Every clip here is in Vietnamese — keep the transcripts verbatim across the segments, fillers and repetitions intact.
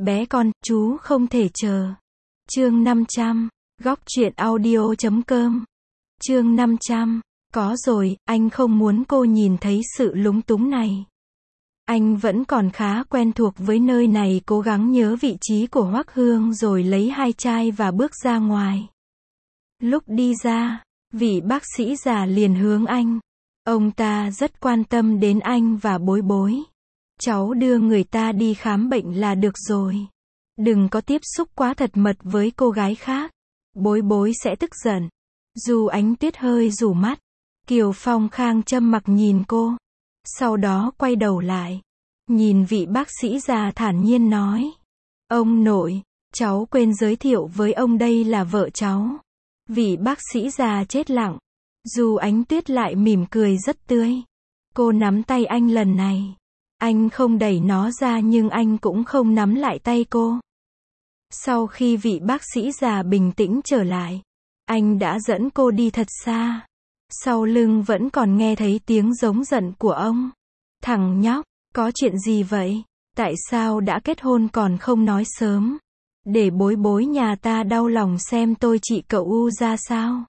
Bé con, chú không thể chờ. Chương năm trăm, góc truyện audio chấm com. Chương năm trăm, có rồi, anh không muốn cô nhìn thấy sự lúng túng này. Anh vẫn còn khá quen thuộc với nơi này, cố gắng nhớ vị trí của Hoắc Hương rồi lấy hai chai và bước ra ngoài. Lúc đi ra, vị bác sĩ già liền hướng anh. Ông ta rất quan tâm đến anh và Bối Bối. Cháu đưa người ta đi khám bệnh là được rồi. Đừng có tiếp xúc quá thật mật với cô gái khác. Bối Bối sẽ tức giận. Dù Ánh Tuyết hơi rủ mắt. Kiều Phong Khang trầm mặc nhìn cô. Sau đó quay đầu lại. Nhìn vị bác sĩ già thản nhiên nói. Ông nội, cháu quên giới thiệu với ông đây là vợ cháu. Vị bác sĩ già chết lặng. Dù Ánh Tuyết lại mỉm cười rất tươi. Cô nắm tay anh lần này. Anh không đẩy nó ra nhưng anh cũng không nắm lại tay cô. Sau khi vị bác sĩ già bình tĩnh trở lại, anh đã dẫn cô đi thật xa. Sau lưng vẫn còn nghe thấy tiếng giống giận của ông. Thằng nhóc, có chuyện gì vậy? Tại sao đã kết hôn còn không nói sớm? Để Bối Bối nhà ta đau lòng xem tôi trị cậu u ra sao?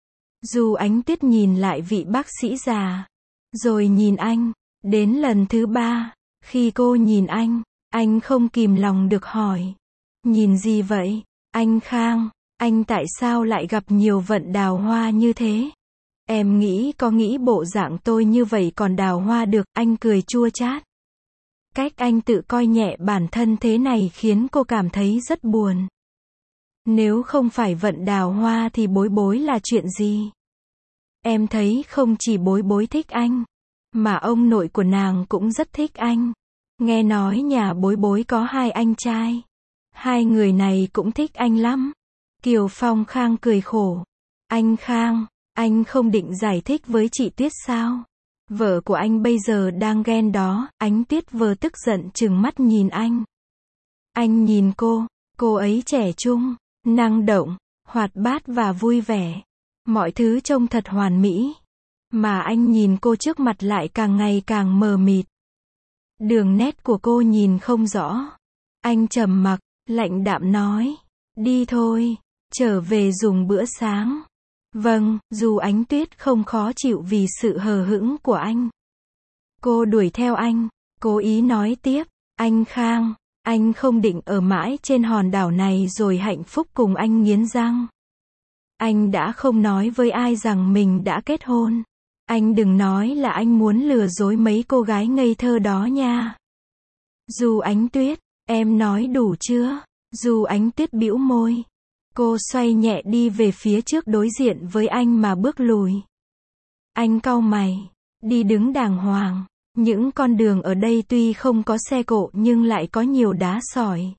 Dù Ánh Tuyết nhìn lại vị bác sĩ già, rồi nhìn anh. Đến lần thứ ba, khi cô nhìn anh, anh không kìm lòng được hỏi. Nhìn gì vậy? Anh Khang, anh tại sao lại gặp nhiều vận đào hoa như thế? Em nghĩ có nghĩ bộ dạng tôi như vậy còn đào hoa được, anh cười chua chát. Cách anh tự coi nhẹ bản thân thế này khiến cô cảm thấy rất buồn. Nếu không phải vận đào hoa thì Bối Bối là chuyện gì? Em thấy không chỉ Bối Bối thích anh, mà ông nội của nàng cũng rất thích anh. Nghe nói nhà Bối Bối có hai anh trai. Hai người này cũng thích anh lắm. Kiều Phong Khang cười khổ. Anh Khang, anh không định giải thích với chị Tuyết sao? Vợ của anh bây giờ đang ghen đó. Ánh Tuyết vừa tức giận trừng mắt nhìn anh. Anh nhìn cô, cô ấy trẻ trung, năng động, hoạt bát và vui vẻ. Mọi thứ trông thật hoàn mỹ. Mà anh nhìn cô trước mặt lại càng ngày càng mờ mịt. Đường nét của cô nhìn không rõ. Anh trầm mặc, lạnh đạm nói. Đi thôi, trở về dùng bữa sáng. Vâng, dù Ánh Tuyết không khó chịu vì sự hờ hững của anh. Cô đuổi theo anh, cố ý nói tiếp. Anh Khang, anh không định ở mãi trên hòn đảo này rồi hạnh phúc cùng anh nghiến răng. Anh đã không nói với ai rằng mình đã kết hôn. Anh đừng nói là anh muốn lừa dối mấy cô gái ngây thơ đó nha. Dù Ánh Tuyết, em nói đủ chưa? Dù Ánh Tuyết bĩu môi. Cô xoay nhẹ đi về phía trước đối diện với anh mà bước lùi. Anh cau mày, đi đứng đàng hoàng. Những con đường ở đây tuy không có xe cộ nhưng lại có nhiều đá sỏi.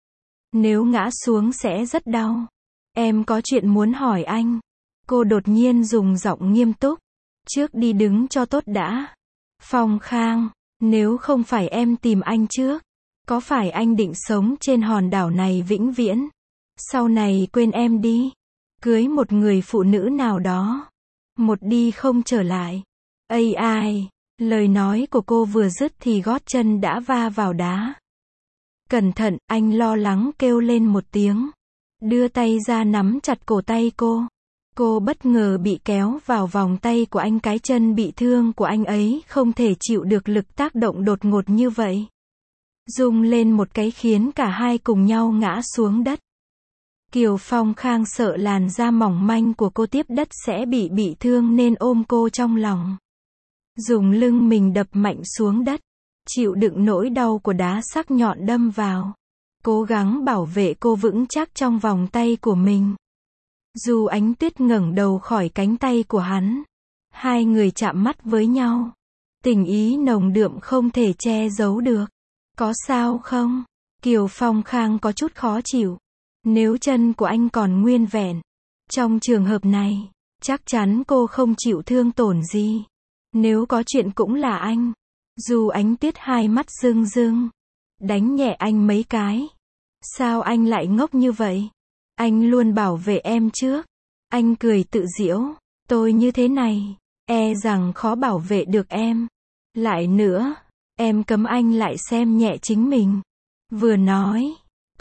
Nếu ngã xuống sẽ rất đau. Em có chuyện muốn hỏi anh. Cô đột nhiên dùng giọng nghiêm túc. Trước đi đứng cho tốt đã. Phong Khang, nếu không phải em tìm anh trước, có phải anh định sống trên hòn đảo này vĩnh viễn? Sau này quên em đi. Cưới một người phụ nữ nào đó. Một đi không trở lại. Ây ai, lời nói của cô vừa dứt thì gót chân đã va vào đá. Cẩn thận, anh lo lắng kêu lên một tiếng. Đưa tay ra nắm chặt cổ tay cô. Cô bất ngờ bị kéo vào vòng tay của anh, cái chân bị thương của anh ấy không thể chịu được lực tác động đột ngột như vậy. Rung lên một cái khiến cả hai cùng nhau ngã xuống đất. Kiều Phong Khang sợ làn da mỏng manh của cô tiếp đất sẽ bị bị thương nên ôm cô trong lòng. Dùng lưng mình đập mạnh xuống đất. Chịu đựng nỗi đau của đá sắc nhọn đâm vào. Cố gắng bảo vệ cô vững chắc trong vòng tay của mình. Dù Ánh Tuyết ngẩng đầu khỏi cánh tay của hắn. Hai người chạm mắt với nhau. Tình ý nồng đượm không thể che giấu được. Có sao không? Kiều Phong Khang có chút khó chịu. Nếu chân của anh còn nguyên vẹn. Trong trường hợp này, chắc chắn cô không chịu thương tổn gì. Nếu có chuyện cũng là anh. Dù Ánh Tuyết hai mắt rưng rưng. Đánh nhẹ anh mấy cái. Sao anh lại ngốc như vậy? Anh luôn bảo vệ em trước. Anh cười tự giễu. Tôi như thế này, e rằng khó bảo vệ được em. Lại nữa, em cấm anh lại xem nhẹ chính mình. Vừa nói,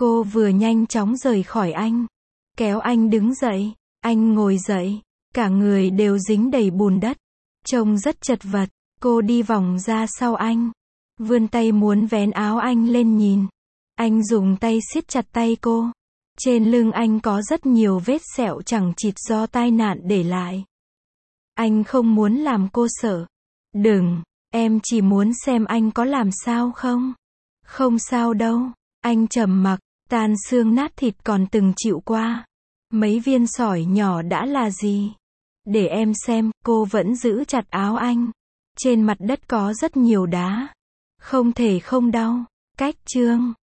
Cô vừa nhanh chóng rời khỏi anh. Kéo anh đứng dậy. Anh ngồi dậy. Cả người đều dính đầy bùn đất. Trông rất chật vật. Cô đi vòng ra sau anh. Vươn tay muốn vén áo anh lên nhìn. Anh dùng tay siết chặt tay cô. Trên lưng anh có rất nhiều vết sẹo chẳng chịt do tai nạn để lại. Anh không muốn làm cô sợ. Đừng, em chỉ muốn xem anh có làm sao không. Không sao đâu. Anh trầm mặc, tan xương nát thịt còn từng chịu qua. Mấy viên sỏi nhỏ đã là gì? Để em xem, cô vẫn giữ chặt áo anh. Trên mặt đất có rất nhiều đá. Không thể không đau. Cách chương